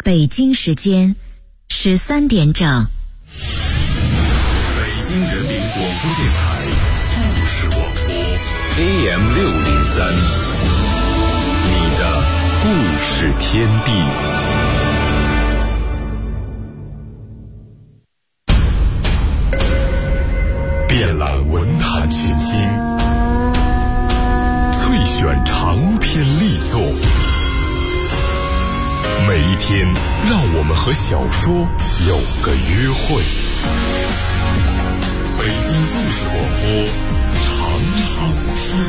北京时间13点整。 北京人民广播电台故事广播 AM603，你的故事天地。遍览文坛群星，萃选长篇力作。每一天，让我们和小说有个约会。北京故事广播，长寿天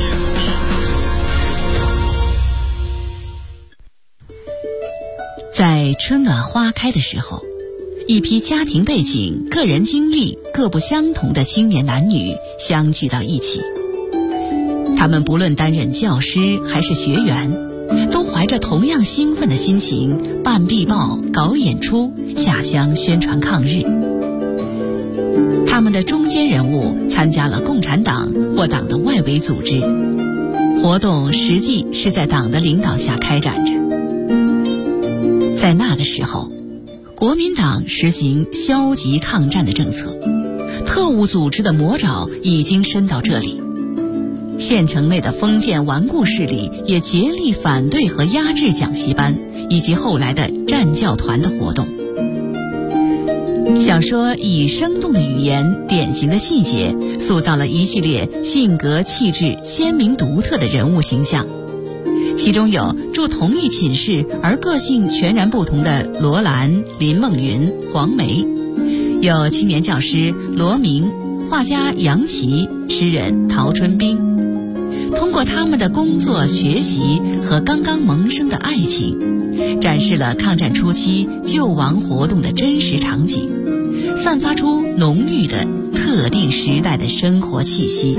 地。 在春暖花开的时候，一批家庭背景、个人经历各不相同的青年男女相聚到一起。他们不论担任教师还是学员，都怀着同样兴奋的心情办壁报、搞演出、下乡宣传抗日。他们的中坚人物参加了共产党或党的外围组织，活动实际是在党的领导下开展着。在那个时候，国民党实行消极抗战的政策，特务组织的魔爪已经伸到这里。县城内的封建顽固势力也竭力反对和压制讲习班以及后来的战教团的活动。小说以生动的语言、典型的细节，塑造了一系列性格气质鲜明独特的人物形象。其中有住同一寝室而个性全然不同的罗兰、林梦云、黄梅，有青年教师罗明、画家杨琦、诗人陶春冰。通过他们的工作、学习和刚刚萌生的爱情，展示了抗战初期救亡活动的真实场景，散发出浓郁的特定时代的生活气息。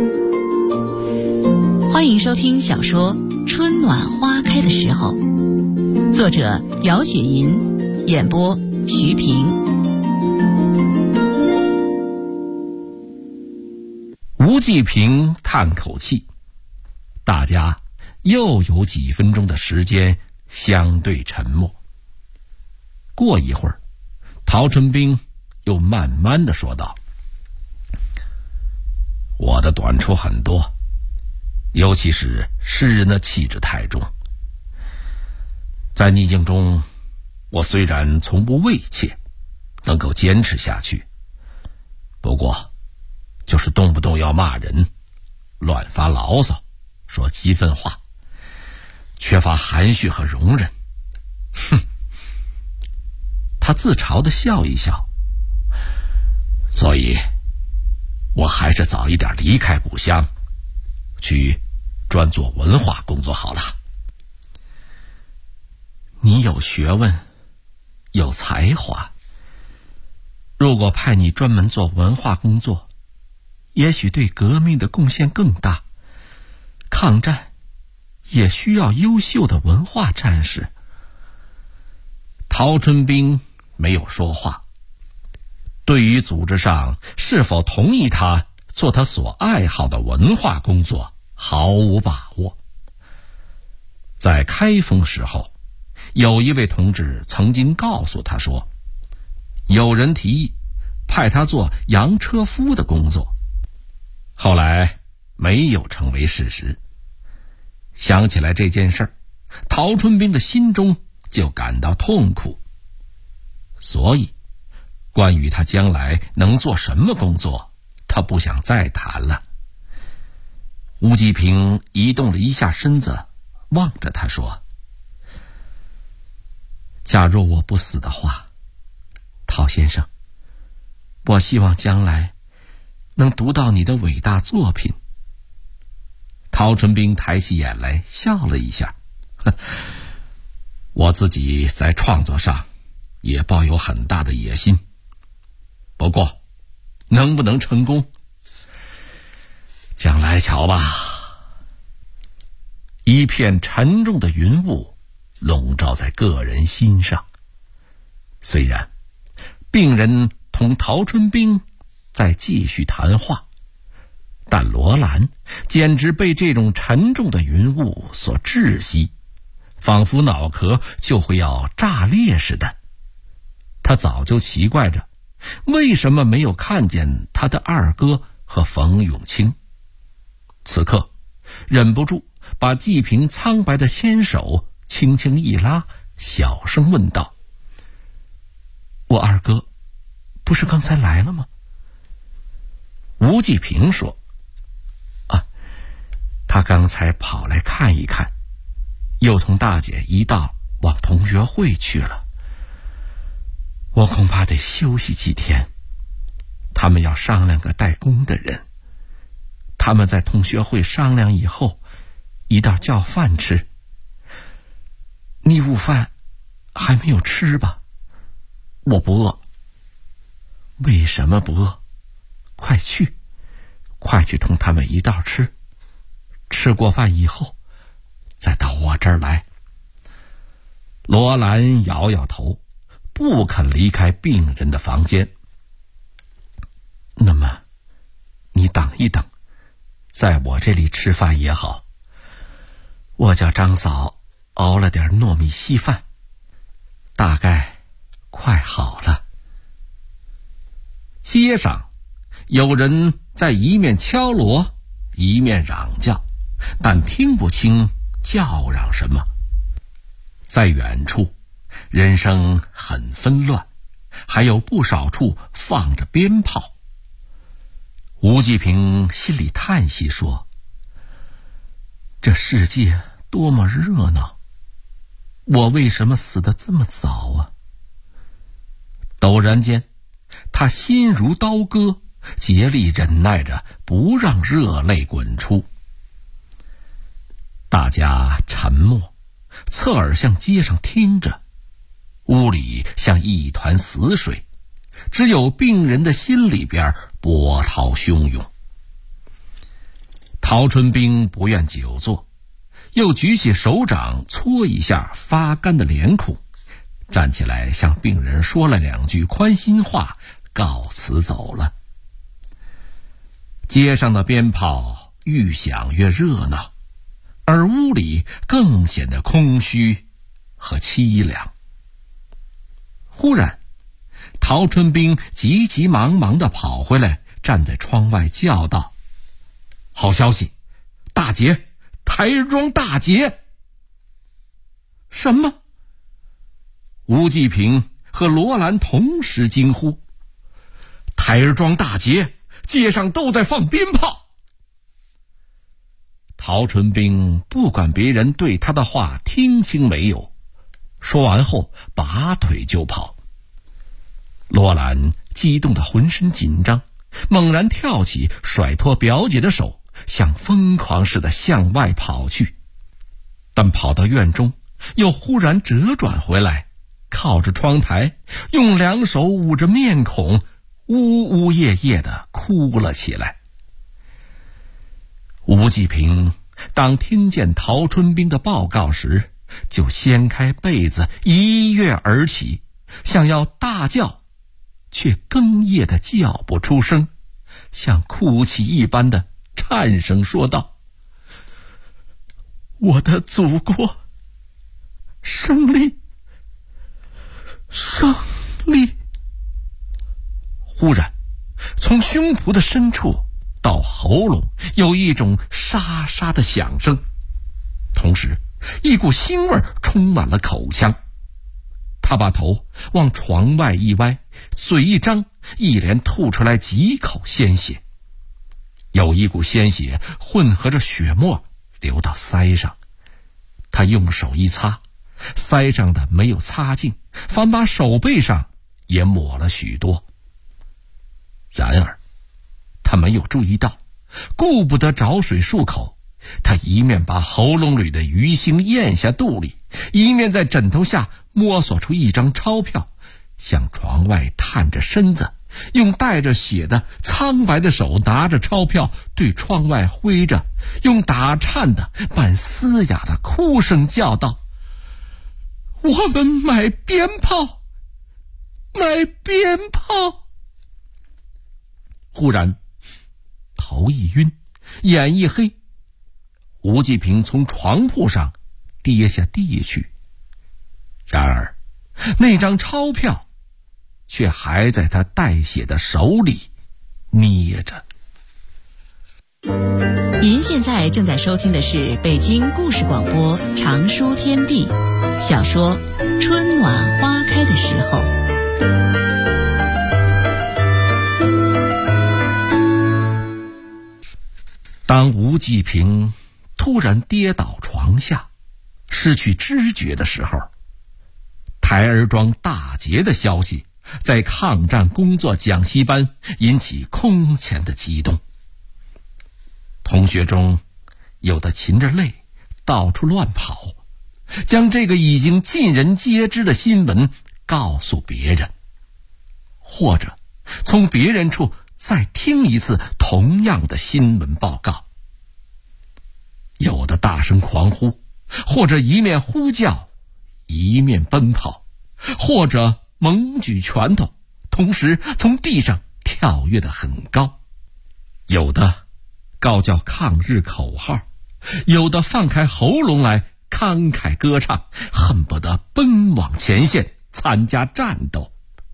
欢迎收听小说《春暖花开的时候》，作者姚雪银，演播徐平。 吴继平叹口气，大家又有几分钟的时间相对沉默。过一会儿，陶春冰又慢慢地说道：我的短处很多，尤其是诗人的气质太重。在逆境中，我虽然从不畏怯，能够坚持下去，不过就是动不动要骂人，乱发牢骚，说激愤话，缺乏含蓄和容忍。哼！他自嘲地笑一笑。所以我还是早一点离开故乡，去专做文化工作好了。你有学问，有才华，如果派你专门做文化工作，也许对革命的贡献更大。抗战也需要优秀的文化战士。陶春冰没有说话，对于组织上是否同意他做他所爱好的文化工作毫无把握。在开封时候，有一位同志曾经告诉他说，有人提议派他做洋车夫的工作，后来没有成为事实。想起来这件事儿，陶春冰的心中就感到痛苦。所以关于他将来能做什么工作，他不想再谈了。吴继平移动了一下身子，望着他说，假若我不死的话，陶先生，我希望将来能读到你的伟大作品。陶春冰抬起眼来笑了一下，我自己在创作上也抱有很大的野心，不过能不能成功，将来瞧吧。一片沉重的云雾笼罩在个人心上。虽然病人同陶春冰在继续谈话，但罗兰简直被这种沉重的云雾所窒息， 仿佛脑壳就会要炸裂似的。他早就奇怪着，为什么没有看见他的二哥和冯永清。此刻忍不住把季平苍白的纤手轻轻一拉，小声问道：我二哥不是刚才来了吗？吴季平说：他刚才跑来看一看，又同大姐一道往同学会去了。我恐怕得休息几天，他们要商量个代工的人。他们在同学会商量以后，一道叫饭吃。你午饭还没有吃吧？我不饿。为什么不饿？快去同他们一道吃。吃过饭以后，再到我这儿来。罗兰摇摇头，不肯离开病人的房间。那么，你等一等，在我这里吃饭也好。我叫张嫂熬了点糯米稀饭，大概快好了。街上有人在一面敲锣，一面嚷叫，但听不清叫嚷什么。在远处，人声很纷乱，还有不少处放着鞭炮。吴季平心里叹息说：这世界多么热闹，我为什么死得这么早啊？陡然间，他心如刀割，竭力忍耐着不让热泪滚出。大家沉默，侧耳向街上听着。屋里像一团死水，只有病人的心里边波涛汹涌。陶春冰不愿久坐，又举起手掌搓一下发干的脸孔，站起来向病人说了两句宽心话，告辞走了。街上的鞭炮愈响越热闹，而屋里更显得空虚和凄凉。忽然，陶春冰急急忙忙地跑回来，站在窗外叫道：好消息，大捷，台儿庄大捷！什么？吴季平和罗兰同时惊呼：台儿庄大捷，街上都在放鞭炮！陶春冰不管别人对他的话听清没有，说完后拔腿就跑。罗兰激动得浑身紧张，猛然跳起，甩脱表姐的手，像疯狂似的向外跑去。但跑到院中，又忽然折转回来，靠着窗台，用两手捂着面孔，呜呜咽咽地哭了起来。吴季平当听见陶春冰的报告时，就掀开被子一跃而起，想要大叫，却哽咽地叫不出声，像哭泣一般的颤声说道：我的祖国，胜利，胜利！忽然，从胸脯的深处到喉咙有一种沙沙的响声，同时一股腥味充满了口腔。他把头往床外一歪，嘴一张，一连吐出来几口鲜血。有一股鲜血混合着血沫流到腮上，他用手一擦，腮上的没有擦净，反把手背上也抹了许多。然而他没有注意到，顾不得找水漱口，他一面把喉咙里的鱼腥咽下肚里，一面在枕头下摸索出一张钞票，向床外探着身子，用带着血的苍白的手拿着钞票对窗外挥着，用打颤的半嘶哑的哭声叫道：我们买鞭炮，买鞭炮！忽然头一晕，眼一黑，吴季平从床铺上跌下地去。然而那张钞票却还在他带血的手里捏着。 您现在正在收听的是北京故事广播长书天地小说《春暖花开的时候》。 当吴继平突然跌倒床下，失去知觉的时候，台儿庄大捷的消息在抗战工作讲习班引起空前的激动。同学中有的噙着泪到处乱跑，将这个已经尽人皆知的新闻告诉别人，或者从别人处再听一次同样的新闻报告。有的大声狂呼，或者一面呼叫一面奔跑，或者猛举拳头，同时从地上跳跃得很高。有的高叫抗日口号，有的放开喉咙来慷慨歌唱，恨不得奔往前线参加战斗。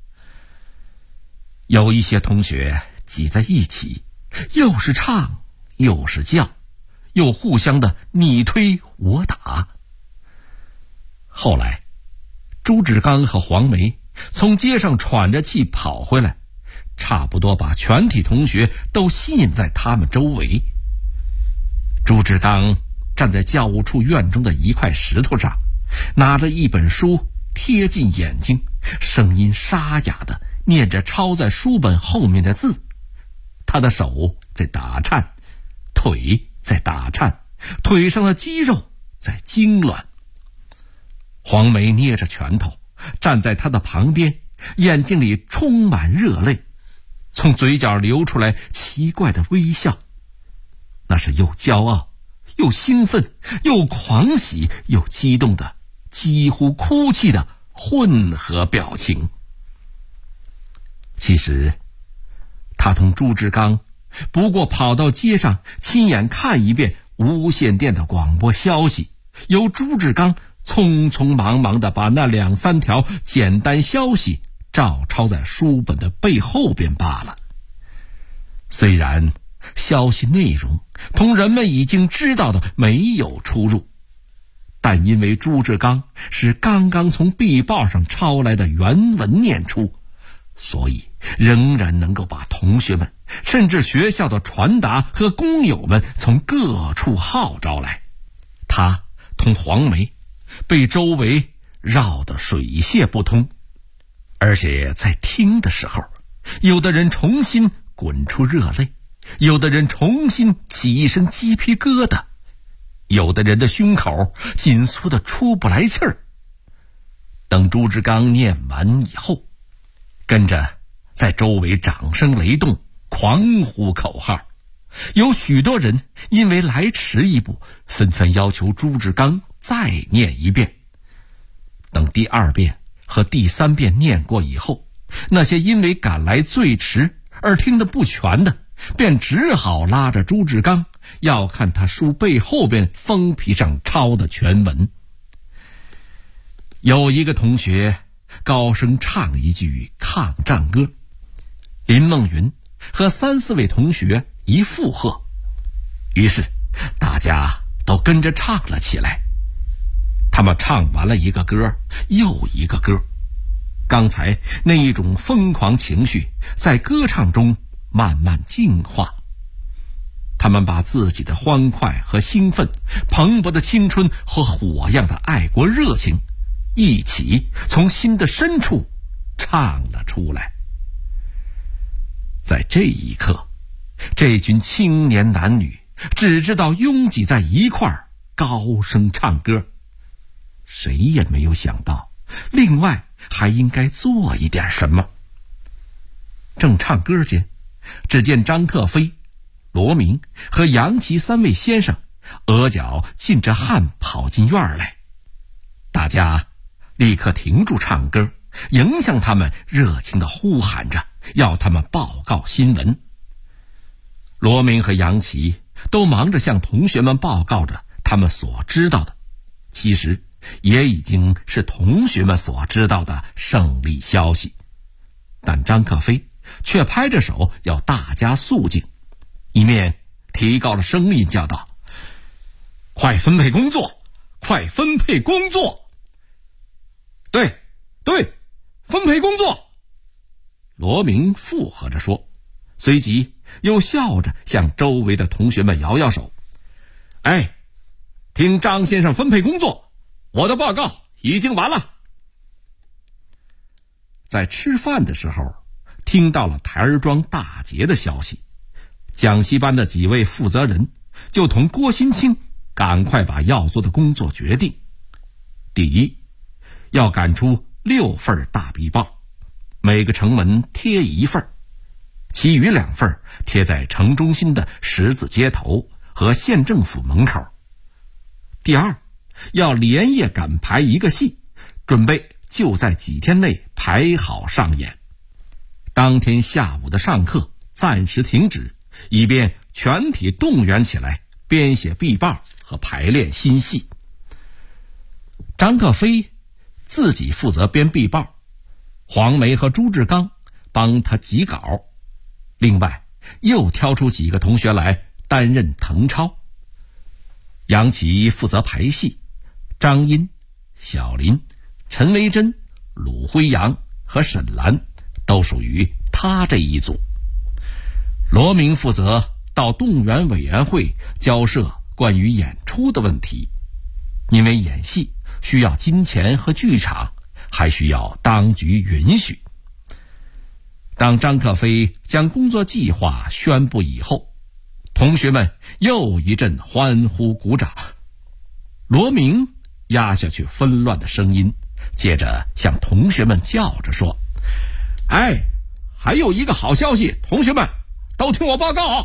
有一些同学挤在一起，又是唱又是叫，又互相的你推我打。后来朱志刚和黄梅从街上喘着气跑回来，差不多把全体同学都吸引在他们周围。朱志刚站在教务处院中的一块石头上，拿着一本书贴近眼睛，声音沙哑地念着抄在书本后面的字。他的手在打颤，腿在打颤，腿上的肌肉在痉挛。黄梅捏着拳头站在他的旁边，眼睛里充满热泪，从嘴角流出来奇怪的微笑，那是又骄傲又兴奋又狂喜又激动的几乎哭泣的混合表情。其实他同朱志刚不过跑到街上亲眼看一遍无线电的广播消息，由朱志刚匆匆忙忙地把那2、3条简单消息照抄在书本的背后边罢了。虽然消息内容同人们已经知道的没有出入，但因为朱志刚是刚刚从壁报上抄来的原文念出，所以仍然能够把同学们甚至学校的传达和工友们从各处号召来。他同黄梅被周围绕得水泄不通，而且在听的时候，有的人重新滚出热泪，有的人重新起一身鸡皮疙瘩，有的人的胸口紧缩得出不来气儿。等朱志刚念完以后，跟着在周围掌声雷动，狂呼口号。有许多人因为来迟一步，纷纷要求朱志刚再念一遍。等第2遍和第3遍念过以后，那些因为赶来最迟而听得不全的，便只好拉着朱志刚要看他书背后边封皮上抄的全文。有一个同学高声唱一句抗战歌，林梦云和3、4位同学一附和，于是大家都跟着唱了起来。他们唱完了一个歌又一个歌，刚才那一种疯狂情绪在歌唱中慢慢净化。他们把自己的欢快和兴奋，蓬勃的青春和火样的爱国热情一起从心的深处唱了出来。在这一刻，这群青年男女只知道拥挤在一块儿高声唱歌，谁也没有想到另外还应该做一点什么。正唱歌间，只见张特飞、罗明和杨琦3位先生额角浸着汗跑进院来，大家立刻停住唱歌，迎向他们，热情地呼喊着要他们报告新闻。罗明和杨琦都忙着向同学们报告着他们所知道的， 其实也已经是同学们所知道的胜利消息。但张克飞却拍着手要大家肃静，一面提高了声音叫道：快分配工作，快分配工作！对，分配工作！罗明附和着说，随即又笑着向周围的同学们摇摇手：哎，听张先生分配工作，我的报告已经完了。在吃饭的时候，听到了台儿庄大捷的消息，讲习班的几位负责人就同郭新清赶快把要做的工作决定。第一，要赶出6份大壁报，每个城门贴1份，其余2份贴在城中心的十字街头和县政府门口。第二，要连夜赶排一个戏，准备就在几天内排好上演。当天下午的上课暂时停止，以便全体动员起来编写壁报和排练新戏。张克飞自己负责编壁报，黄梅和朱志刚帮他辑稿，另外又挑出几个同学来担任誊抄。杨琦负责排戏，张茵、小林、陈维珍、鲁辉阳和沈兰都属于他这一组。罗明负责到动员委员会交涉关于演出的问题，因为演戏需要金钱和剧场，还需要当局允许。当张克飞将工作计划宣布以后，同学们又一阵欢呼鼓掌。罗明压下去纷乱的声音，接着向同学们叫着说：哎，还有一个好消息，同学们都听我报告。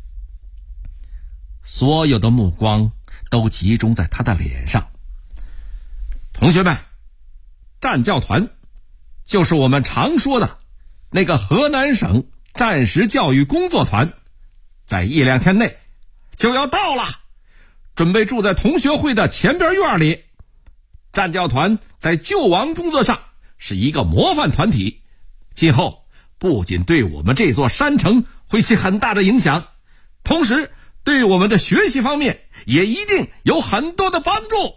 所有的目光都集中在他的脸上。同学们，战教团就是我们常说的那个河南省战时教育工作团，在1-2天内就要到了，准备住在同学会的前边院里。战教团在救亡工作上是一个模范团体，今后不仅对我们这座山城会起很大的影响，同时对我们的学习方面也一定有很多的帮助。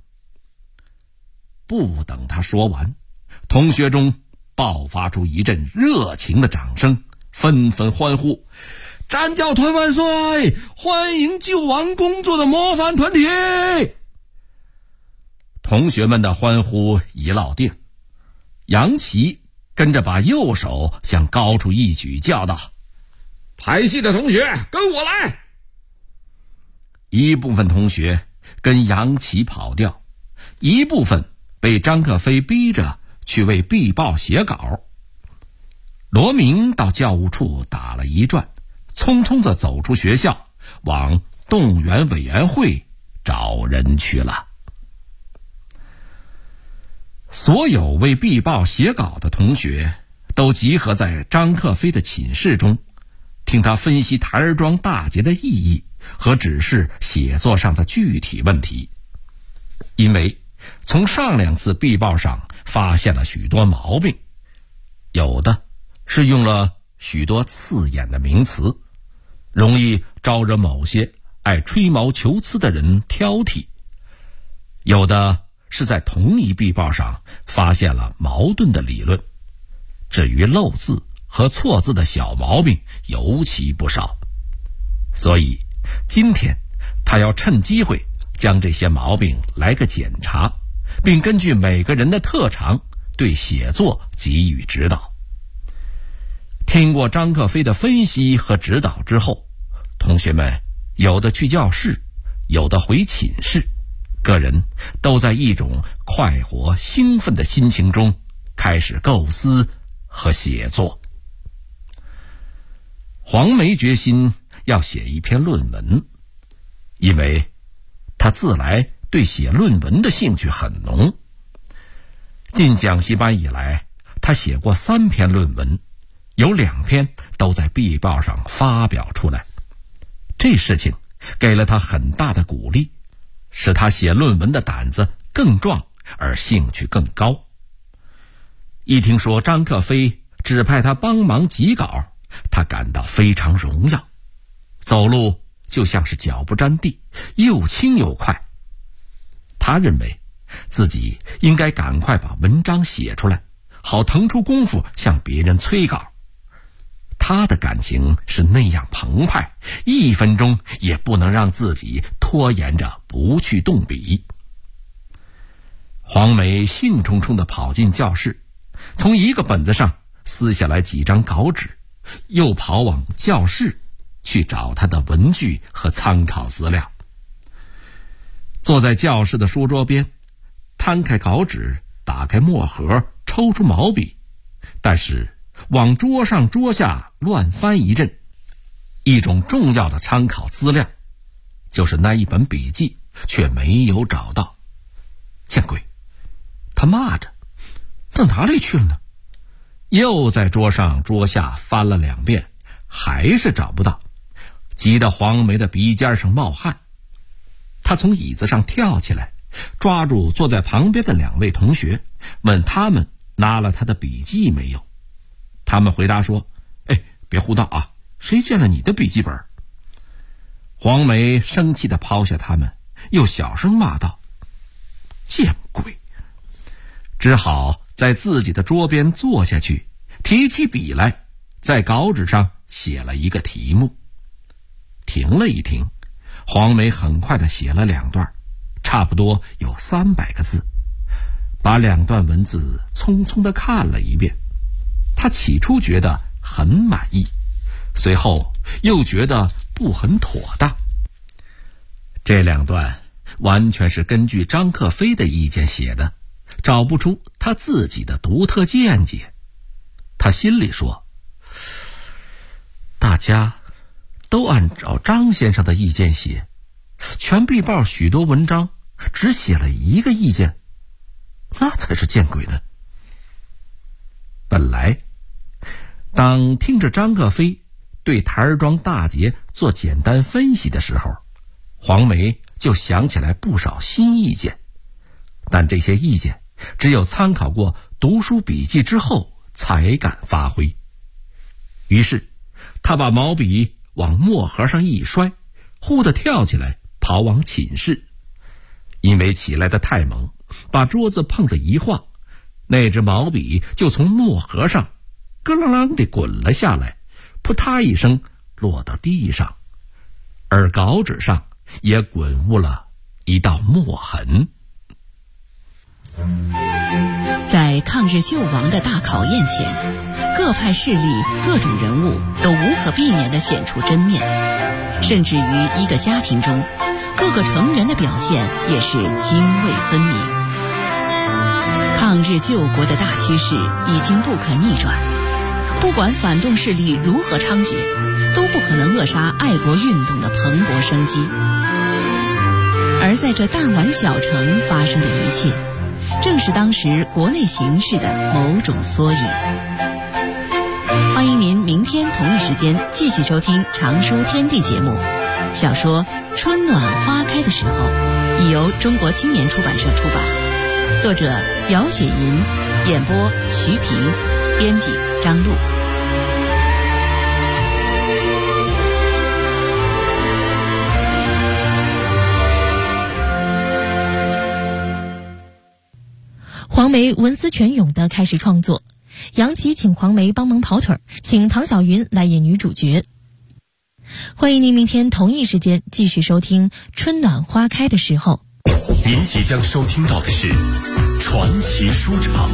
不等他说完，同学中爆发出一阵热情的掌声，纷纷欢呼：战教团万岁！欢迎救亡工作的模范团体！同学们的欢呼已落定，杨琦跟着把右手向高处一举，叫道：排戏的同学跟我来！一部分同学跟杨琦跑掉，一部分被张克飞逼着去为壁报写稿。罗明到教务处打了一转，匆匆地走出学校，往动员委员会找人去了。所有为壁报写稿的同学都集合在张克飞的寝室中，听他分析台儿庄大捷的意义和指示写作上的具体问题。因为从上2次壁报上发现了许多毛病，有的是用了许多刺眼的名词，容易招惹某些爱吹毛求疵的人挑剔；有的是在同一壁报上发现了矛盾的理论，至于漏字和错字的小毛病尤其不少。所以今天他要趁机会将这些毛病来个检查，并根据每个人的特长对写作给予指导。听过张克飞的分析和指导之后，同学们有的去教室，有的回寝室，个人都在一种快活兴奋的心情中开始构思和写作。黄梅决心要写一篇论文，因为他自来对写论文的兴趣很浓。进讲习班以来，他写过3篇论文，有2篇都在壁报上发表出来。这事情给了他很大的鼓励， 使他写论文的胆子更壮，而兴趣更高。一听说张克飞指派他帮忙辑稿，他感到非常荣耀，走路就像是脚不沾地，又轻又快。他认为自己应该赶快把文章写出来，好腾出功夫向别人催稿。他的感情是那样澎湃，1分钟也不能让自己拖延着不去动笔。黄梅兴冲冲地跑进教室，从一个本子上撕下来几张稿纸，又跑往教室去找他的文具和参考资料。坐在教室的书桌边，摊开稿纸，打开墨盒，抽出毛笔，但是往桌上桌下乱翻一阵，一种重要的参考资料，就是那一本笔记，却没有找到。见鬼！他骂着，到哪里去了呢？又在桌上桌下翻了2遍，还是找不到，急得黄梅的鼻尖上冒汗。他从椅子上跳起来，抓住坐在旁边的2位同学，问他们拿了他的笔记没有。他们回答说：别胡闹啊，谁见了你的笔记本？黄梅生气地抛下他们，又小声骂道：见鬼！只好在自己的桌边坐下去，提起笔来，在稿纸上写了一个题目。停了一停，黄梅很快地写了2段，差不多有300个字，把2段文字匆匆地看了一遍。他起初觉得很满意，随后又觉得不很妥当。这2段完全是根据张克飞的意见写的，找不出他自己的独特见解。他心里说，大家都按照张先生的意见写，全壁报许多文章只写了1个意见，那才是见鬼呢。本来当听着张克飞对台儿庄大捷做简单分析的时候，黄梅就想起来不少新意见，但这些意见只有参考过读书笔记之后才敢发挥。于是他把毛笔往墨盒上一摔，忽地跳起来跑往寝室。因为起来的太猛，把桌子碰得一晃，那支毛笔就从墨盒上咯啷啷地滚了下来，扑嗒一声落到地上，而稿纸上也滚污了一道墨痕。 在抗日救亡的大考验前，各派势力、各种人物都无可避免地显出真面，甚至于一个家庭中，各个成员的表现也是泾渭分明。抗日救国的大趋势已经不可逆转，不管反动势力如何猖獗，都不可能扼杀爱国运动的蓬勃生机。而在这弹丸小城发生的一切，正是当时国内形势的某种缩影。欢迎您明天同一时间继续收听《常书天地》节目。小说《春暖花开的时候》已由中国青年出版社出版，作者姚雪银，演播徐平，编辑张璐。 黄梅文思泉涌地开始创作，杨琪请黄梅帮忙跑腿，请唐小云来演女主角。欢迎您明天同一时间继续收听《春暖花开的时候》。 您即将收听到的是传奇书场。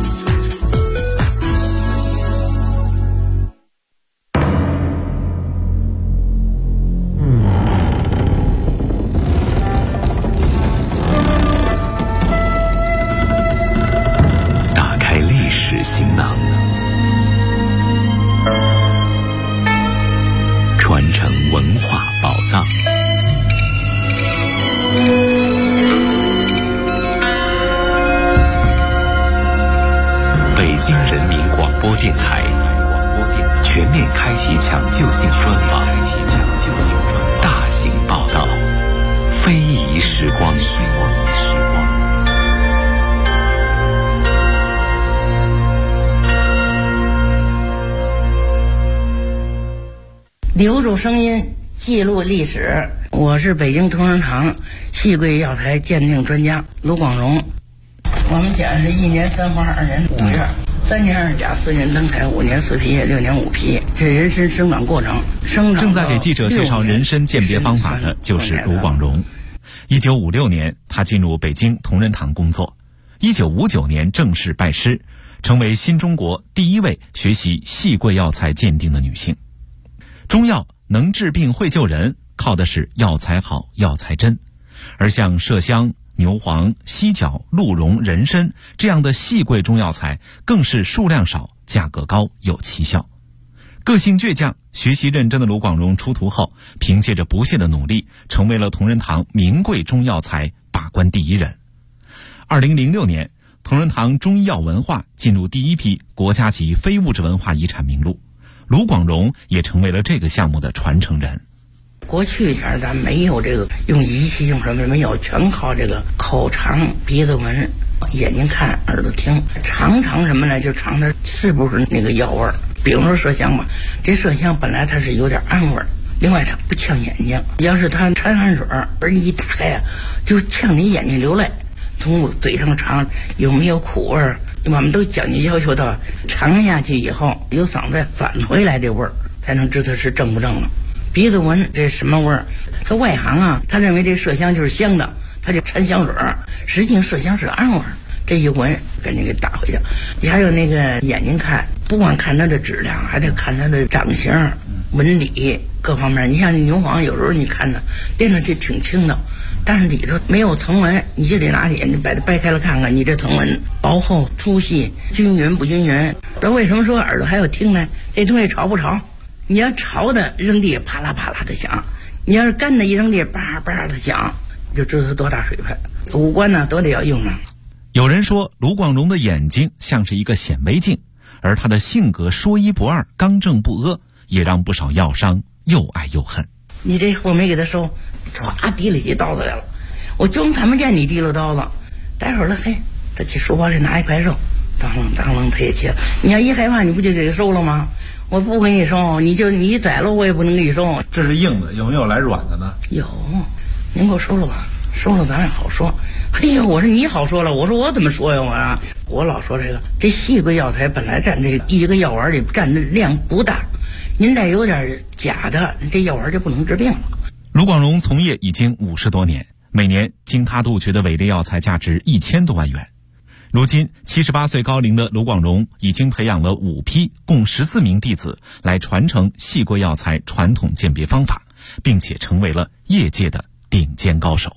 打开历史行囊，传承文化宝藏。北京人民广播电台全面开启抢救性专访，大型报道， 非遗时光。 留住声音，记录历史。我是北京同仁堂戏柜药材鉴定专家卢广荣。我们讲是1年3花2年5月，3年2甲4年登台5年4批6年5批，这人参生长过程。 正在给记者介绍人参鉴别方法的就是卢广荣。1956年，他进入北京同仁堂工作。1959年正式拜师，成为新中国第1位学习戏柜药材鉴定的女性。中药能治病会救人，靠的是药材好药材真，而像麝香、牛黄、犀角、鹿茸、人参这样的细贵中药材更是数量少，价格高，有奇效。个性倔强、学习认真的卢广荣出徒后，凭借着不懈的努力，成为了同仁堂名贵中药材把关第1人。2006年，同仁堂中医药文化进入第1批国家级非物质文化遗产名录，卢广荣也成为了这个项目的传承人。 过去前咱没有这个用仪器用什么没有，全靠这个口尝、鼻子闻、眼睛看、耳朵听，尝什么呢？就尝它是不是那个药味儿。比如说麝香吧，这麝香本来它是有点氨味儿，另外它不呛眼睛，要是它掺汗水而你一打开啊，就呛你眼睛流泪。从嘴上尝有没有苦味儿，我们都讲究要求到尝下去以后有嗓子返回来这味儿，才能知道是正不正了。鼻子闻这什么味儿？他外行啊，他认为这麝香就是香的，他就掺香水，实际上麝香是氨味儿。这一闻赶紧给打回去。还有那个眼睛看，不光看它的质量，还得看它的长相、纹理各方面。你像牛黄，有时候你看它练的就挺轻的，但是里头没有藤纹，你就得拿眼睛把它掰开了看看，你这藤纹薄厚、粗细、均匀不均匀。那为什么说耳朵还要听呢？这东西潮不潮？你要潮的扔地啪啦啪啦的响，你要是干的一扔地叭叭的响，就知道它多大水分。五官呢都得要用上。 有人说卢广荣的眼睛像是一个显微镜，而他的性格说一不二、刚正不阿，也让不少药商又爱又恨。 你这货没给他收，唰提了起刀子来了，我就他们见你提了刀子，待会儿了，嘿，他去书包里拿一块肉，当啷他也切了。你要一害怕，你不就给他收了吗？我不给你收，你宰了我也不能给你收。 这是硬的，有没有来软的呢？ 有，您给我收了吧，收了咱也好说。嘿呀，我说你好说了，我说我怎么说呀我老说这细贵药材本来占这一个药丸里占的量不大，您再有点假的，这药丸就不能治病了。 卢广荣从业已经50多年，每年经他杜绝的伪劣药材价值1000多万元。如今78岁高龄的卢广荣已经培养了5批共14名弟子来传承细贵药材传统鉴别方法，并且成为了业界的顶尖高手。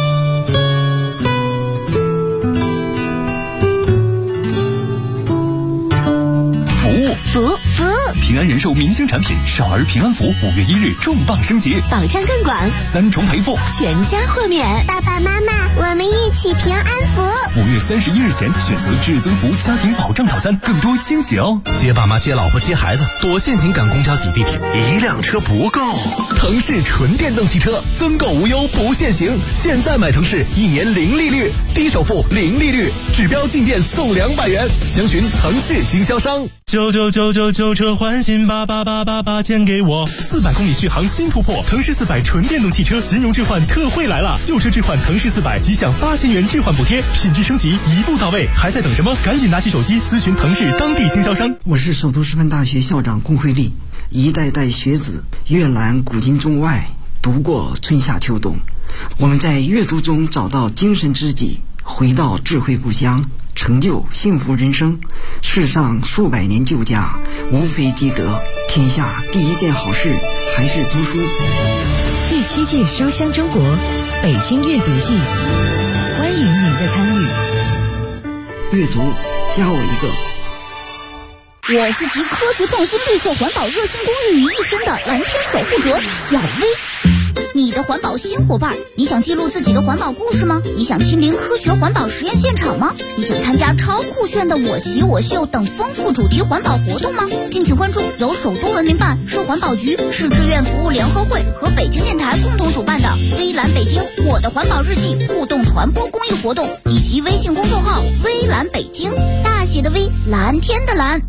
福平安人寿明星产品少儿平安福5月1日重磅升级， 保障更广 ，3重赔付， 全家豁免。 爸爸妈妈，我们一起平安福。 5月31日前选择至尊福家庭保障套餐，更多惊喜哦！ 接爸妈、接老婆、接孩子，多限行赶公交挤地铁， 一辆车不够。 腾势纯电动汽车增购无忧不限行，现在买腾势1年0利率，低首付0利率，指标进店送200元，详询腾势经销商。 旧车换新，88888钱给我。 400公里续航新突破，腾势400纯电动汽车金融置换特惠来了，旧车置换腾势400即享8000元置换补贴，品质升级一步到位，还在等什么？赶紧拿起手机咨询腾势当地经销商。 我是首都师范大学校长龚慧丽，一代代学子阅览古今中外，读过春夏秋冬，我们在阅读中找到精神知己，回到智慧故乡，成就幸福人生。世上数百年旧家，无非积德，天下第一件好事还是读书。 第7届书香中国北京阅读季，欢迎您的参与。 阅读加我一个。 我是集科学创新、绿色环保、热心公益于一身的蓝天守护者小薇。 你的环保新伙伴。你想记录自己的环保故事吗？你想亲临科学环保实验现场吗？你想参加超酷炫的我骑我秀等丰富主题环保活动吗？敬请关注由首都文明办、市环保局、市志愿服务联合会和北京电台共同主办的微蓝北京我的环保日记互动传播公益活动，以及微信公众号微蓝北京，大写的微，蓝天的蓝。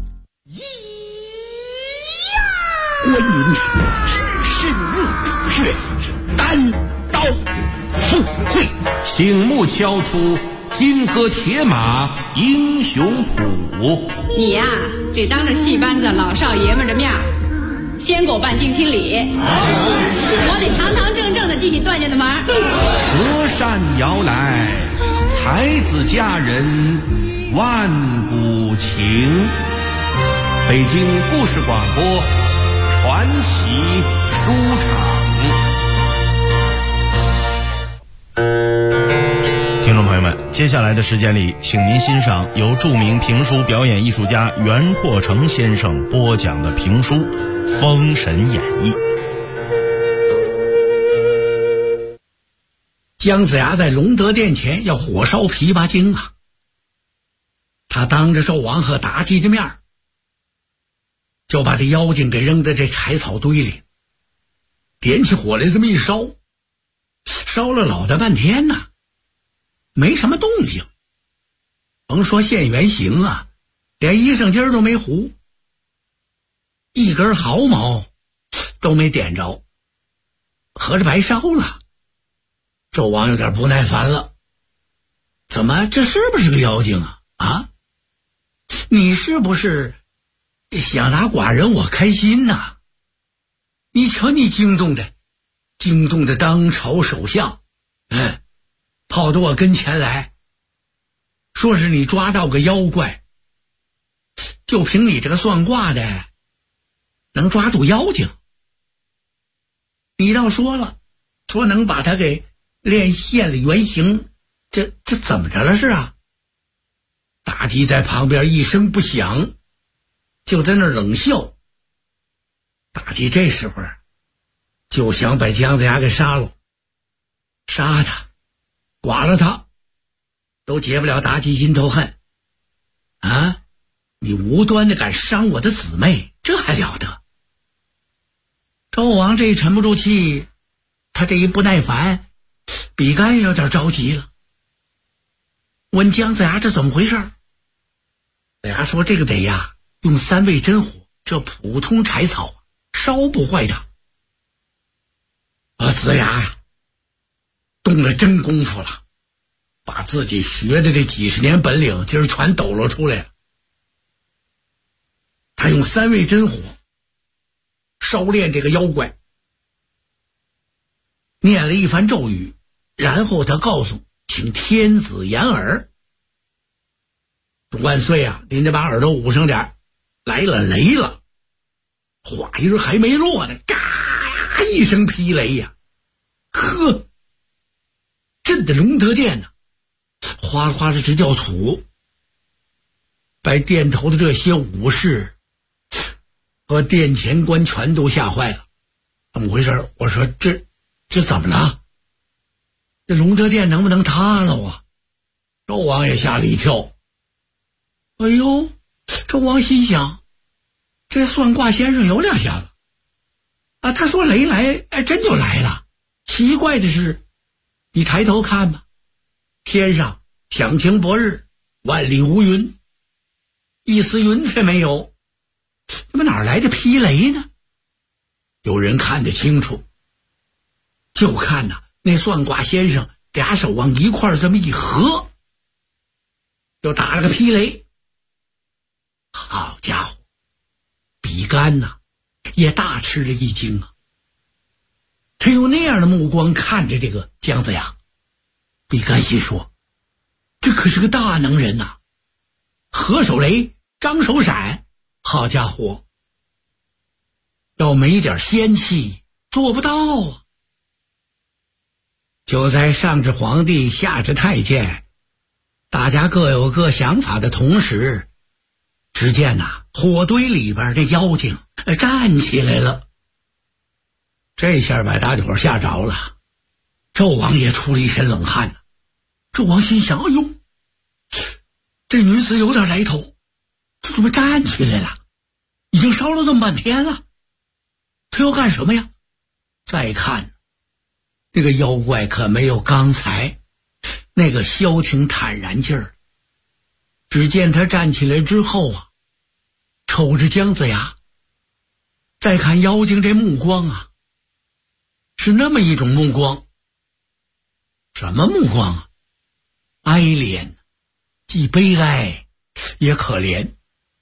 欢迎神入虎穴，单刀赴会， 醒目敲出金戈铁马英雄谱。 你呀，得当着戏班子老少爷们的面先给我办定亲礼，我得堂堂正正的进你段家的门。 隔山摇来，才子佳人万古情。北京故事广播传奇书场。 听众朋友们，接下来的时间里，请您欣赏由著名评书表演艺术家袁阔成先生播讲的评书《封神演义》。 姜子牙在隆德殿前要火烧琵琶精啊！他当着纣王和妲己的面，就把这妖精给扔在这柴草堆里，点起火来这么一烧，烧了老大半天呢，没什么动静。甭说现原形啊，连衣裳筋都没糊，一根毫毛都没点着，合着白烧了。纣王有点不耐烦了，怎么这是不是个妖精啊？啊，你是不是想拿寡人我开心呐？你瞧你惊动的当朝首相，跑到我跟前来，说是你抓到个妖怪，就凭你这个算卦的，能抓住妖精？你倒说了，说能把他给练现了原形，这怎么着了是啊？妲己在旁边一声不响，就在那儿冷笑。妲己这时候就想把姜子牙给杀了，杀他，剐了他，都解不了妲己心头恨啊！你无端的敢伤我的姊妹，这还了得？纣王这一沉不住气，他这一不耐烦，比干有点着急了，问姜子牙这怎么回事？子牙说这个得呀用3味真火，这普通柴草烧不坏它。子牙动了真功夫了，把自己学的这几十年本领今儿全抖落出来了。他用3味真火烧炼这个妖怪，念了一番咒语，然后他告诉请天子掩耳。万岁啊，您得把耳朵捂上点，来了雷了。话音还没落呢，嘎呀一声劈雷呀，呵，震得隆德殿呢哗啦哗啦直叫土，把殿头的这些武士和殿前官全都吓坏了。怎么回事？我说这怎么了？这隆德殿能不能塌了啊？纣王也吓了一跳。哎呦，纣王心想，这算卦先生有两下子啊！他说雷来，真就来了。奇怪的是，你抬头看吧，天上响晴博日，万里无云，一丝云彩没有，怎么哪来的劈雷呢？有人看得清楚，就看呐，那算卦先生俩手往一块这么一合，就打了个劈雷。好家伙，比干呐也大吃了一惊啊！他用那样的目光看着这个姜子牙，比干心说，这可是个大能人呐，合手雷，张手闪，好家伙，要没点仙气做不到啊！就在上至皇帝下至太监，大家各有各想法的同时，只见火堆里边这妖精站起来了。 这下把大家伙吓着了，纣王也出了一身冷汗。纣王心想，哎呦，这女子有点来头，这怎么站起来了？已经烧了这么半天了，她要干什么呀？再看那个妖怪可没有刚才那个消停坦然劲儿。只见他站起来之后啊，瞅着姜子牙，再看妖精，这目光啊，是那么一种目光。什么目光啊？哀怜，既悲哀也可怜。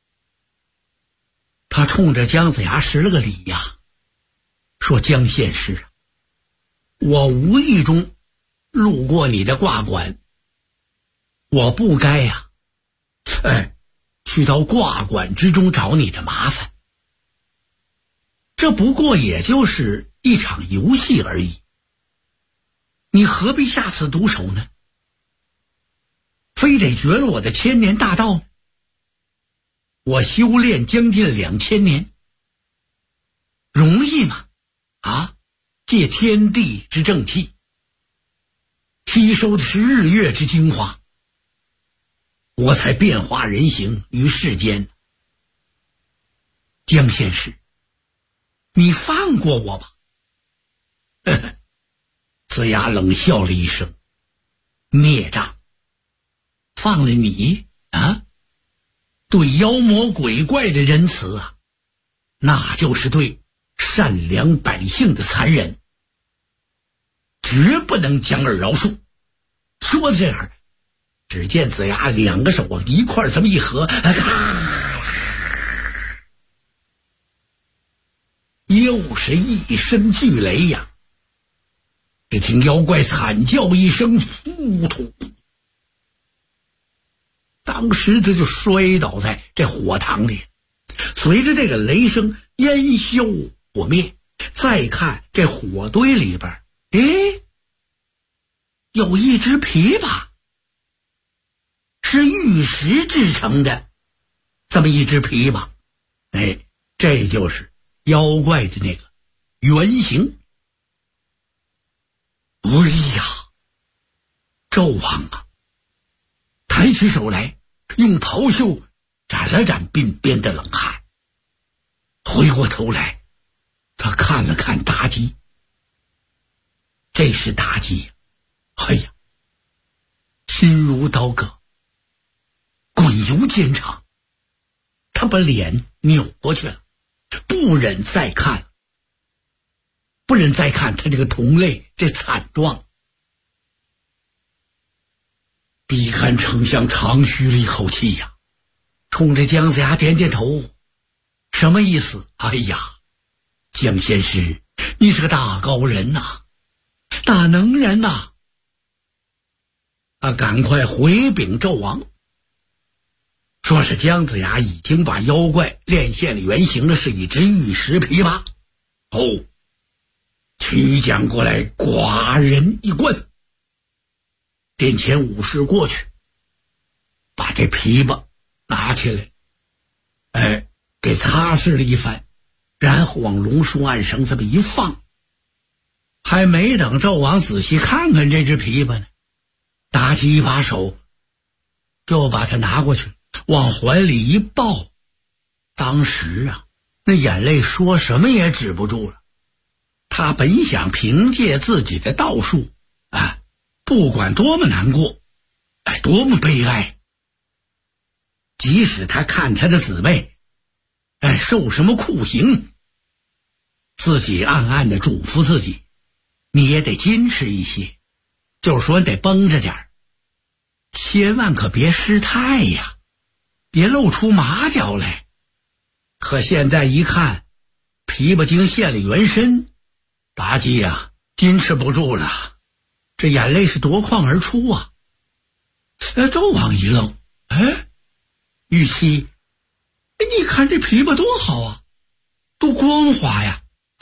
他冲着姜子牙施了个礼呀，说：“姜县师，我无意中路过你的卦馆，我不该呀，去到卦馆之中找你的麻烦。这不过也就是一场游戏而已，你何必下此毒手呢？非得绝了我的千年大道呢？我修炼将近2000年，容易吗？借天地之正气，吸收的是日月之精华，我才变化人形于世间。姜县师，你放过我吧。”子牙冷笑了一声：“孽障，放了你啊？对妖魔鬼怪的仁慈啊，那就是对善良百姓的残忍，绝不能将而饶恕。”说到这会儿，只见子牙两个手往一块这么一合，咔，又是一声巨雷呀！只听妖怪惨叫一声，扑通，当时他就摔倒在这火塘里。随着这个雷声，烟消火灭。再看这火堆里边，有一只琵琶，是玉石制成的，这么一只琵琶。这就是妖怪的那个原型。哎呀，纣王啊，抬起手来，用袍袖沾了沾鬓边的冷汗，回过头来，他看了看妲己。这是妲己，哎呀，心如刀割，滚油坚肠。他把脸扭过去了，不忍再看他这个同类这惨状。比干丞相长吁了一口气呀，冲着姜子牙点点头。什么意思？哎呀，姜先师，你是个大高人呐，大能人呐！赶快回禀纣王，说是姜子牙已经把妖怪炼现了原形的是一只玉石琵琶。取将过来，寡人一观。殿前武士过去，把这琵琶拿起来，给擦拭了一番，然后往龙树岸上这么一放。还没等纣王仔细看看这只琵琶呢，妲己一把手就把它拿过去，往怀里一抱。当时啊，那眼泪说什么也止不住了。他本想凭借自己的道术不管多么难过，多么悲哀，即使他看他的姊妹受什么酷刑，自己暗暗的嘱咐自己，你也得矜持一些，就是说你得绷着点，千万可别失态呀，别露出马脚来。可现在一看琵琶精现了原身，妲己呀矜持不住了，这眼泪是夺眶而出啊！纣王一愣，玉妻，你看这琵琶多好啊，多光滑呀！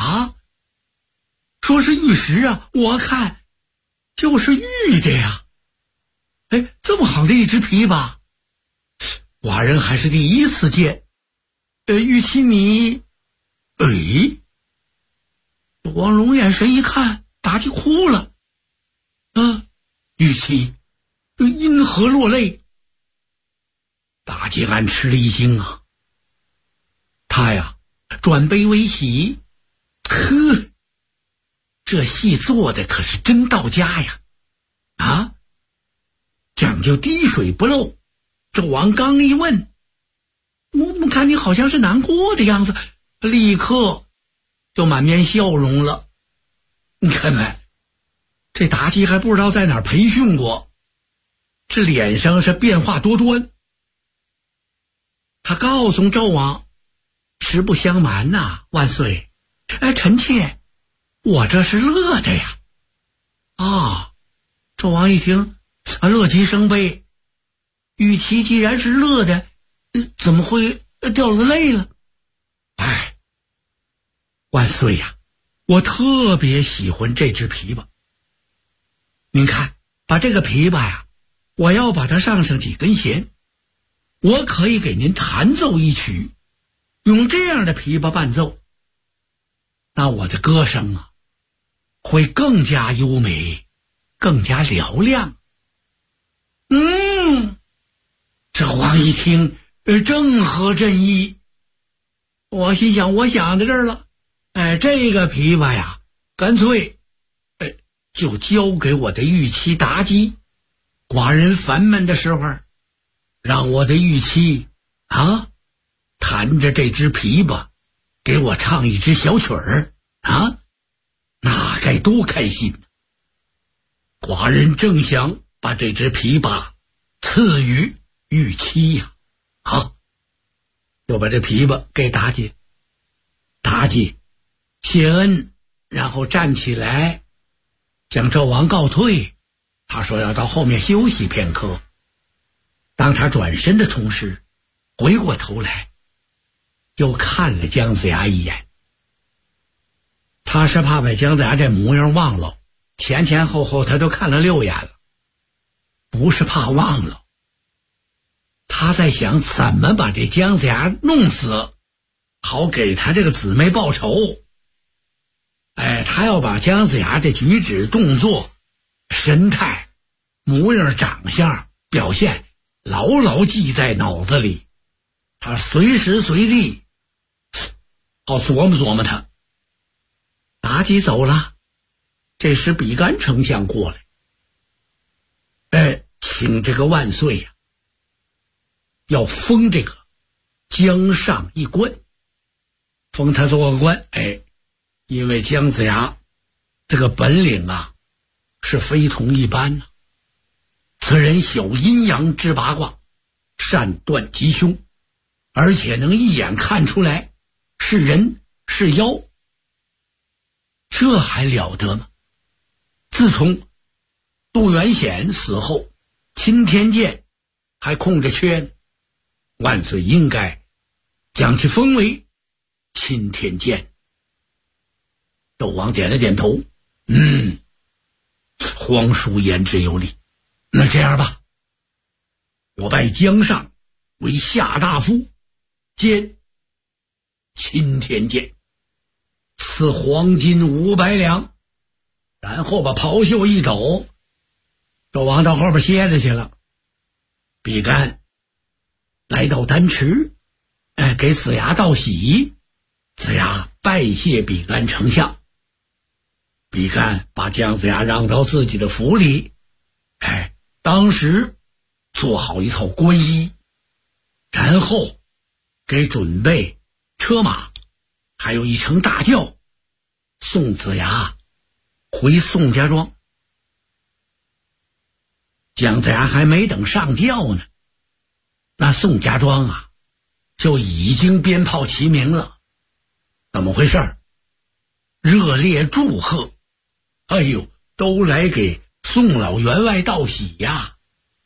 说是玉石啊，我看就是玉的呀。这么好的一只琵琶，寡人还是第一次见。玉妻你， 王龙眼神一看，妲己哭了。玉琪因何落泪？妲己暗吃了一惊啊。他呀转悲为喜，呵，这戏做的可是真到家呀！啊，讲究滴水不漏。纣王刚一问，我怎么看你好像是难过的样子，立刻就满面笑容了。你看看，这妲己还不知道在哪儿培训过，这脸上是变化多端。他告诉纣王，实不相瞒呐，万岁，臣妾我这是乐的呀。啊，纣王一听，乐极生悲。玉琪既然是乐的，怎么会掉了泪了？哎，万岁呀，我特别喜欢这只琵琶。您看，把这个琵琶呀，我要把它上几根弦，我可以给您弹奏一曲，用这样的琵琶伴奏，那我的歌声啊，会更加优美，更加嘹亮。纣王一听，正合朕意。我心想，我想到这儿了，这个琵琶呀，干脆就交给我的玉妻妲己。寡人烦闷的时候，让我的玉妻啊弹着这只琵琶，给我唱一支小曲儿啊，那该多开心！寡人正想把这只琵琶赐予玉妻呀，就把这琵琶给妲己。妲己谢恩，然后站起来向纣王告退。他说要到后面休息片刻。当他转身的同时，回过头来又看了姜子牙一眼。他是怕把姜子牙这模样忘了，前后他都看了6眼了。不是怕忘了，他在想怎么把这姜子牙弄死，好给他这个姊妹报仇。他要把姜子牙这举止动作神态模样长相表现牢牢记在脑子里，他随时随地好琢磨琢磨他。妲己走了，这时比干丞相过来，请这个万岁呀，要封这个姜尚一官，封他做个官。因为姜子牙这个本领啊是非同一般呐。此人晓阴阳之八卦，善断吉凶，而且能一眼看出来是人是妖，这还了得吗？自从杜元显死后，钦天监还空着缺呢，万岁应该将其封为钦天监。纣王点了点头，皇叔言之有理。那这样吧，我拜姜尚为下大夫兼钦天监，赐黄金500两，然后把袍袖一抖，纣王到后边歇着去了。比干来到丹池，给子牙道喜。子牙拜谢比干丞相。比干把姜子牙让到自己的府里，当时做好一套官衣，然后给准备车马，还有一乘大轿，送子牙回宋家庄。姜子牙还没等上轿呢，那宋家庄啊就已经鞭炮齐鸣了。怎么回事？热烈祝贺，都来给宋老员外道喜呀！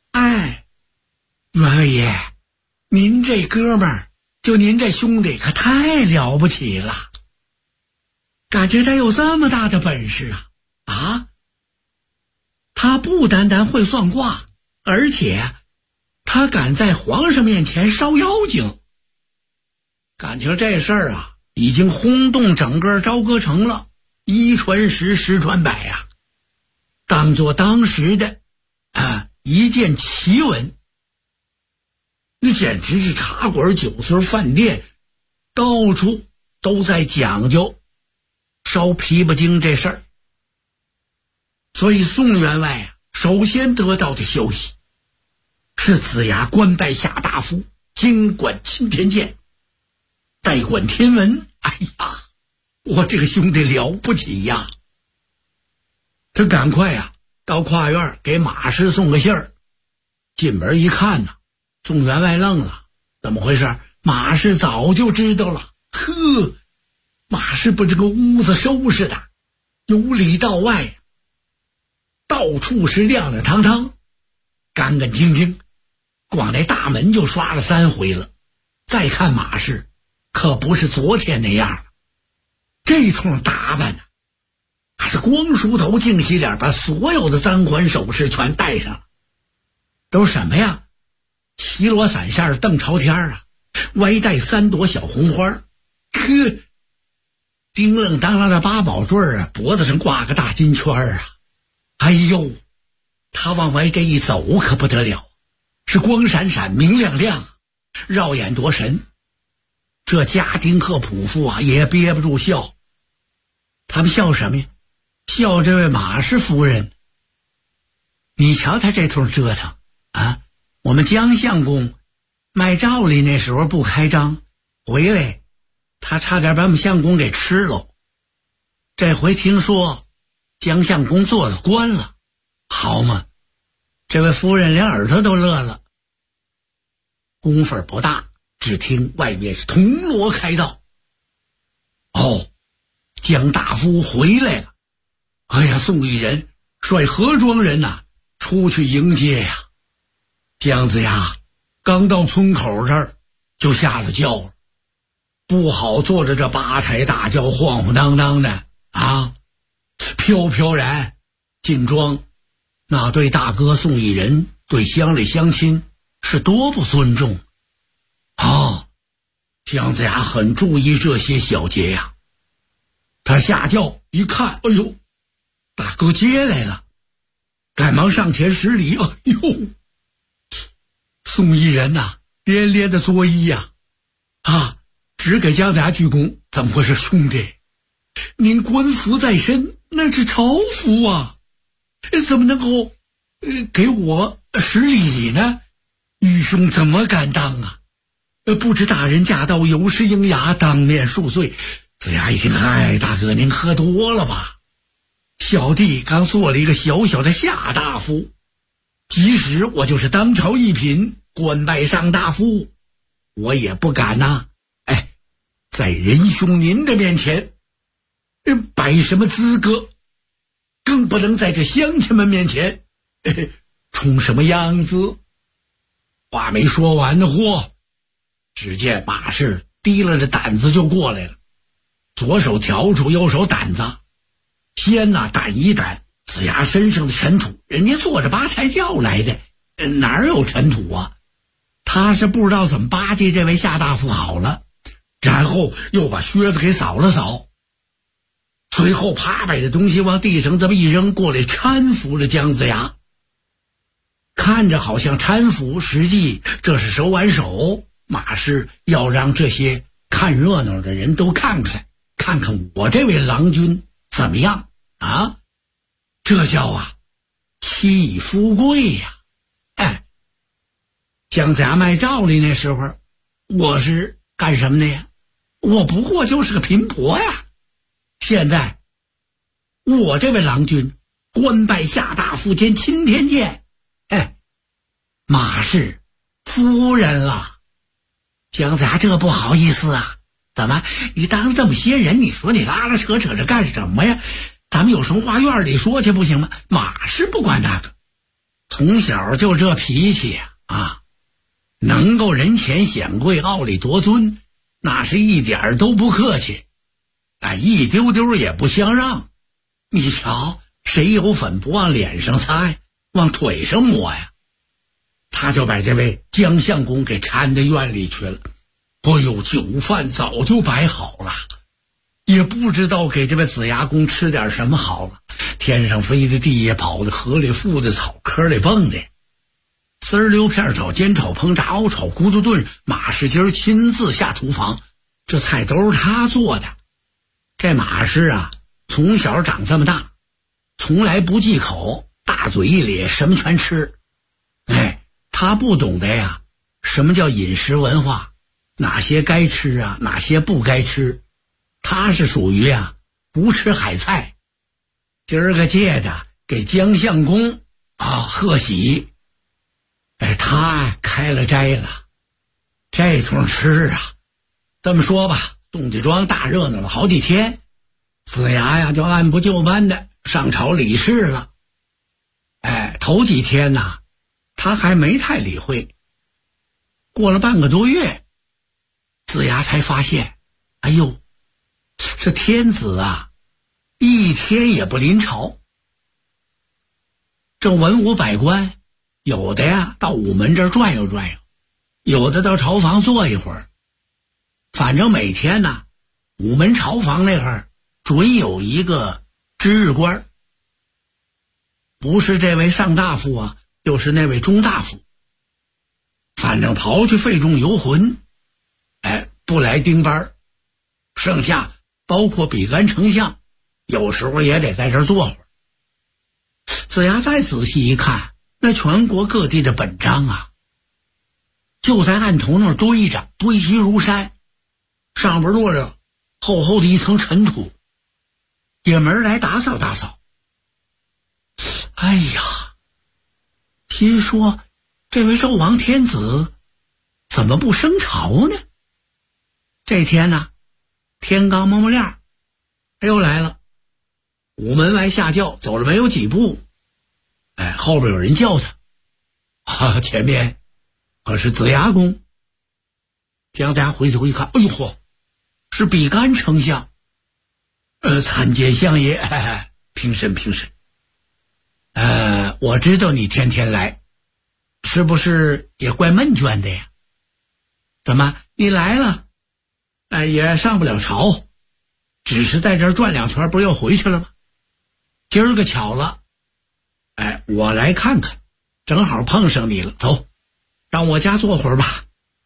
员外爷，您这哥们儿，就您这兄弟可太了不起了，感觉他有这么大的本事啊！他不单单会算卦，而且他敢在皇上面前烧妖精。感情这事儿啊已经轰动整个朝歌城了， 一传十，十传百呀，当作当时的一件奇闻。那简直是茶馆、酒肆、饭店，到处都在讲究烧琵琶精这事儿。所以宋员外首先得到的消息是子牙官拜下大夫，经管钦天监，代管天文。哎呀，我这个兄弟了不起呀！他赶快到跨院给马氏送个信儿。进门一看宋员外愣了，怎么回事？马氏早就知道了。呵，马氏把这个屋子收拾的由里到外到处是亮亮堂堂，干干净净，光那大门就刷了3回了。再看马氏，可不是昨天那样了，这通打扮还是光梳头净洗脸，把所有的簪环首饰全戴上了。都是什么呀？齐罗伞线瞪朝天歪戴3朵小红花，叮愣当啷的八宝坠脖子上挂个大金圈哎呦，他往外这一走可不得了，是光闪闪明亮亮，绕眼夺神。这家丁和仆妇也憋不住笑。他们笑什么呀？笑这位马氏夫人。你瞧他这通折腾我们江相公卖照例那时候不开张，回来他差点把我们相公给吃了。这回听说江相公做了官了，好嘛，这位夫人连耳朵都乐了。功夫不大，只听外面是铜锣开道。江大夫回来了。哎呀，宋义人率何庄人出去迎接呀。姜子牙刚到村口这儿就下了轿了，不好坐着这8抬大轿晃晃荡荡的飘飘然进庄。那对大哥宋义人对乡里乡亲是多不尊重姜子牙很注意这些小节呀。他下轿一看，哎呦，大哥接来了，赶忙上前施礼。哎呦，宋义人连连的作揖只给姜子牙鞠躬。怎么回事，兄弟？您官服在身，那是朝服怎么能够给我施礼呢？愚兄怎么敢当不知大人驾到，有失应牙，当面恕罪。子牙一听，大哥您喝多了吧？小弟刚做了一个小小的下大夫，即使我就是当朝一品，官拜上大夫，我也不敢在仁兄您的面前摆什么资格，更不能在这乡亲们面前充什么样子。话没说完的只见马氏提了着胆子就过来了，左手笤帚，右手掸子，先掸一掸子牙身上的尘土。人家坐着8抬轿来的，哪有尘土他是不知道怎么巴结这位夏大夫好了，然后又把靴子给扫了扫，随后啪把这东西往地上这么一扔，过来搀扶了姜子牙。看着好像搀扶，实际这是手挽手。马氏要让这些看热闹的人都看看我这位郎君怎么样这叫妻以富贵呀。姜子牙卖照例那时候，我是干什么的呀？我不过就是个贫婆呀。现在我这位郎君官拜下大夫兼钦天监，马氏夫人了。姜子牙这不好意思怎么你当这么些人，你说你拉拉扯扯着干什么呀？咱们有什么话院里说去不行吗？马氏不管那个，从小就这脾气能够人前显贵，傲里夺尊，那是一点都不客气，一丢丢也不相让。你瞧，谁有粉不往脸上擦呀，往腿上抹呀？他就把这位姜相公给搀到院里去了。哎呦，酒饭早就摆好了， 也不知道给这位子牙公吃点什么好了。天上飞的，地下跑的，河里浮的，草坑里蹦的。丝儿溜片炒、煎炒烹炸熬炒咕嘟炖，马氏今儿亲自下厨房，这菜都是他做的。这马氏啊，从小长这么大，从来不忌口，大嘴一咧，什么全吃。他不懂得呀，什么叫饮食文化，哪些该吃啊，哪些不该吃。他是属于啊不吃海菜。今儿个借着给姜相公贺喜，他开了斋了，这通吃啊，这么说吧，宋家庄大热闹了好几天，子牙呀就按部就班的上朝理事了。头几天呢，他还没太理会，过了半个多月，子牙才发现，哎呦，这天子啊，一天也不临朝。这文武百官，有的呀到午门这儿转悠转悠，有的到朝房坐一会儿。反正每天呢，午门朝房那会儿准有一个值日官，不是这位上大夫啊，就是那位中大夫。反正刨去费仲游魂，不来盯班，剩下包括比干丞相，有时候也得在这儿坐会儿。子牙再仔细一看，那全国各地的本章啊，就在案头那儿堆着，堆积如山，上边落着厚厚的一层尘土，也没人来打扫打扫。哎呀，心说这位纣王天子怎么不升朝呢？这天呢，天刚蒙蒙亮，他又来了，午门外下轿，走了没有几步，后边有人叫他，前面可是子牙公。姜子牙回头一看，哎呦嚯，是比干丞相。参见相爷，平身平身。我知道你天天来，是不是也怪闷倦的呀？怎么你来了，也上不了朝，只是在这儿转两圈，不是又回去了吗？今儿个巧了，我来看看，正好碰上你了，走，让我家坐会儿吧。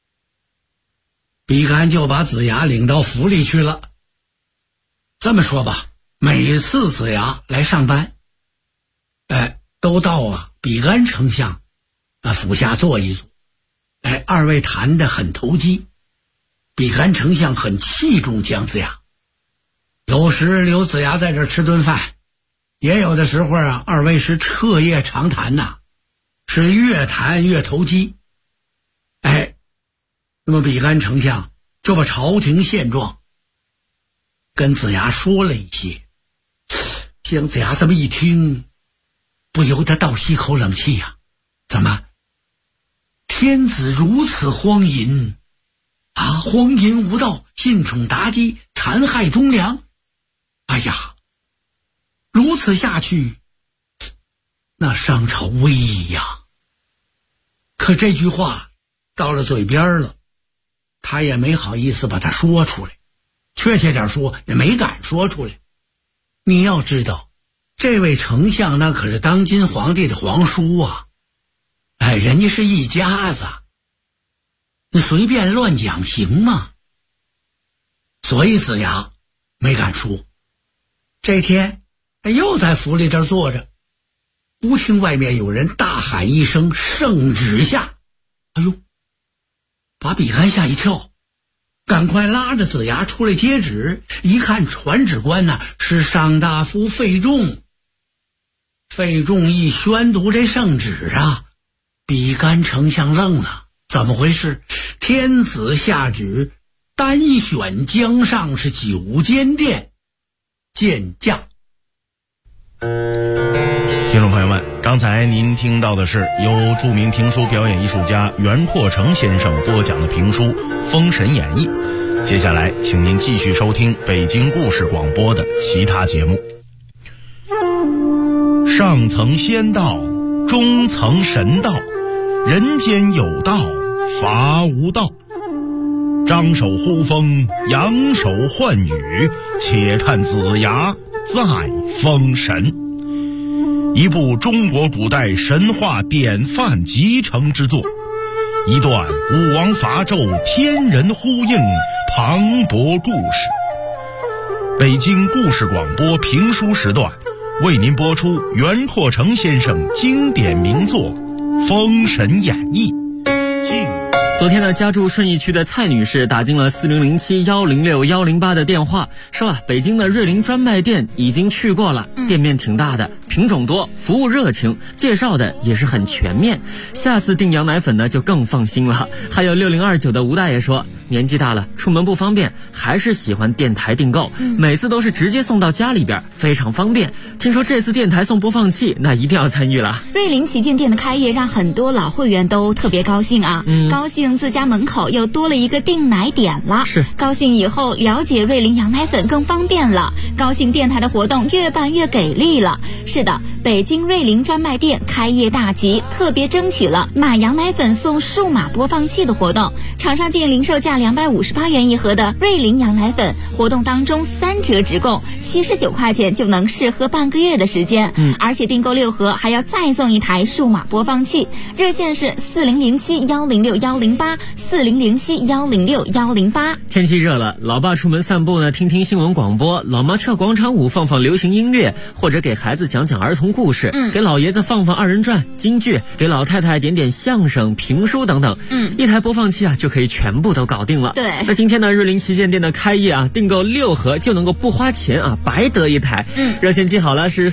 比干就把子牙领到府里去了。这么说吧，每次子牙来上班，都到比干丞相府下坐一坐。二位谈得很投机，比干丞相很器重姜子牙，有时留子牙在这儿吃顿饭，也有的时候二位是彻夜长谈呐，是越谈越投机。那么比干丞相就把朝廷现状跟子牙说了一些。姜子牙这么一听，不由得倒吸口冷气呀，怎么天子如此荒淫荒淫无道，信宠妲己，残害忠良。哎呀，如此下去，那商朝危呀！可这句话到了嘴边了，他也没好意思把它说出来，确切点说，也没敢说出来。你要知道，这位丞相那可是当今皇帝的皇叔啊，人家是一家子，你随便乱讲行吗？所以子牙没敢说。这天又在府里这坐着，忽听外面有人大喊一声圣旨下，哎呦，把比干吓一跳，赶快拉着子牙出来接旨。一看传旨官是上大夫费仲。费仲一宣读这圣旨比干丞相愣了，怎么回事？天子下旨，单选江上是9间殿见驾。 听众朋友们，刚才您听到的是由著名评书表演艺术家袁阔成先生播讲的评书《封神演义》。接下来请您继续收听北京故事广播的其他节目。上层仙道，中层神道，人间有道，法无道。 张首呼风，扬手唤雨，且看子牙再封神。一部中国古代神话典范集成之作，一段武王伐纣天人呼应磅礴故事。北京故事广播评书时段为您播出袁阔成先生经典名作《封神演义》。 昨天呢，家住顺义区的蔡女士打进了4007106108的电话，说北京的瑞麟专卖店已经去过了，店面挺大的，品种多，服务热情，介绍的也是很全面，下次订羊奶粉呢就更放心了。还有6029的吴大爷说，年纪大了，出门不方便，还是喜欢电台订购，每次都是直接送到家里边，非常方便。听说这次电台送播放器，那一定要参与了。 瑞麟旗舰店的开业让很多老会员都特别高兴啊，高兴自家门口又多了一个订奶点了，是高兴以后了解瑞麟羊奶粉更方便了，高兴电台的活动越办越给力了。是的，北京瑞麟专卖店开业大吉，特别争取了买羊奶粉送数码播放器的活动，厂商进零售价258元一盒的瑞麟羊奶粉，活动当中3折直供，79块钱就能试喝半个月的时间，而且订购6盒还要再送一台数码播放器。热线是4007106108，4007106108。 天气热了，老爸出门散步呢，听听新闻广播，老妈跳广场舞，放放流行音乐，或者给孩子讲讲儿童故事，给老爷子放放2人转、京剧，给老太太点点相声、评书等等，一台播放器啊就可以全部都搞定了。 对， 那今天呢，瑞麟旗舰店的开业啊，订购6盒就能够不花钱啊，白得一台。热线记好了，是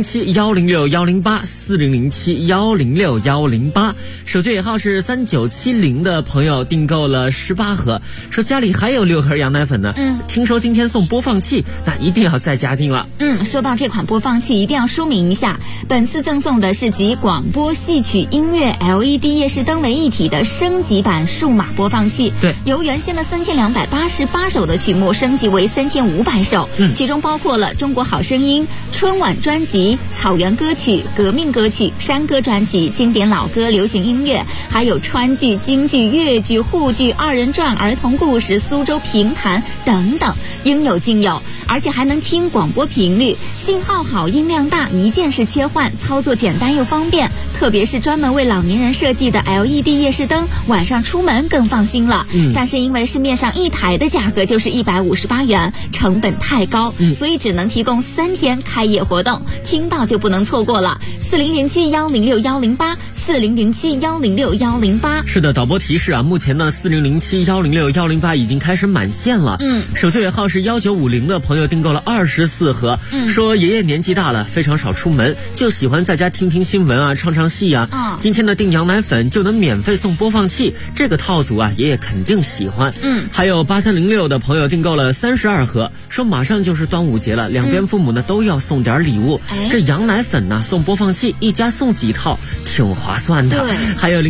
4007106108，4007106108。手机尾号是3970的朋友订购了18盒，说家里还有6盒羊奶粉呢。听说今天送播放器，那一定要再加订了。 说到这款播放器，一定要说明一下，本次赠送的是集广播、戏曲、音乐、LED 夜视灯为一体的升级版数码播放器。 对， 由原先的3288首的曲目升级为3500首，其中包括了中国好声音、春晚专辑、草原歌曲、革命歌曲、山歌专辑、经典老歌、流行音乐，还有川剧、京剧、粤剧、沪剧、2人转、儿童故事、苏州评弹等等，应有尽有。而且还能听广播频率，信号好，音量大，一键式切换，操作简单又方便。特别是专门为老年人设计的 LED 夜视灯，晚上出门更放心了。但是因为市面上一台的价格就是158元，成本太高，所以只能提供3天开业活动，听到就不能错过了。4007106108，4007106108。 是的，导播提示啊，目前呢4007106108已经开始满线了。手机尾号是1950的朋友订购了24盒，说爷爷年纪大了，非常少出门，就喜欢在家听听新闻啊，唱唱戏啊。今天的订羊奶粉就能免费送播放器，这个套组啊爷爷肯定喜欢。还有8306的朋友订购了32盒，说马上就是端午节了，两边父母呢都要送点礼物，这羊奶粉呢送播放器，一家送几套，挺划算的。还有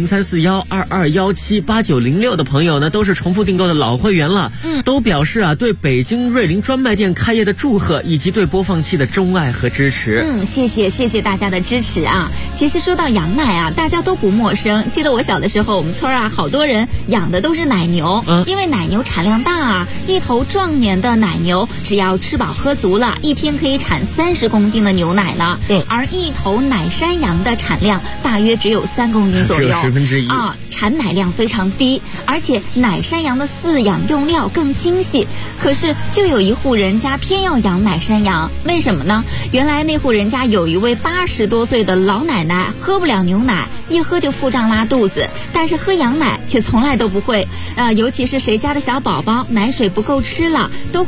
034122178906的朋友呢，都是重复订购的老会员了，都表示啊对北京瑞麟专卖店开业的祝贺，以及对播放器的钟爱和支持。 谢谢大家的支持啊！其实说到羊奶啊，大家都不陌生。记得我小的时候，我们村啊好多人养的都是奶牛，因为奶牛产量大啊，一头壮年的奶牛只要吃饱喝足了，一天可以产30公斤的牛奶了。而一头奶山羊的产量大约只有3公斤左右， 只有1/10 啊，产奶量非常低，而且奶山羊的饲养用料更精细。可是就有一户人家偏要养奶山羊，为什么呢？原来那户人家有一位80多岁的老奶奶，喝不了牛奶，一喝就腹胀拉肚子，但是喝羊奶却从来都不会。尤其是谁家的小宝宝奶水不够吃了，都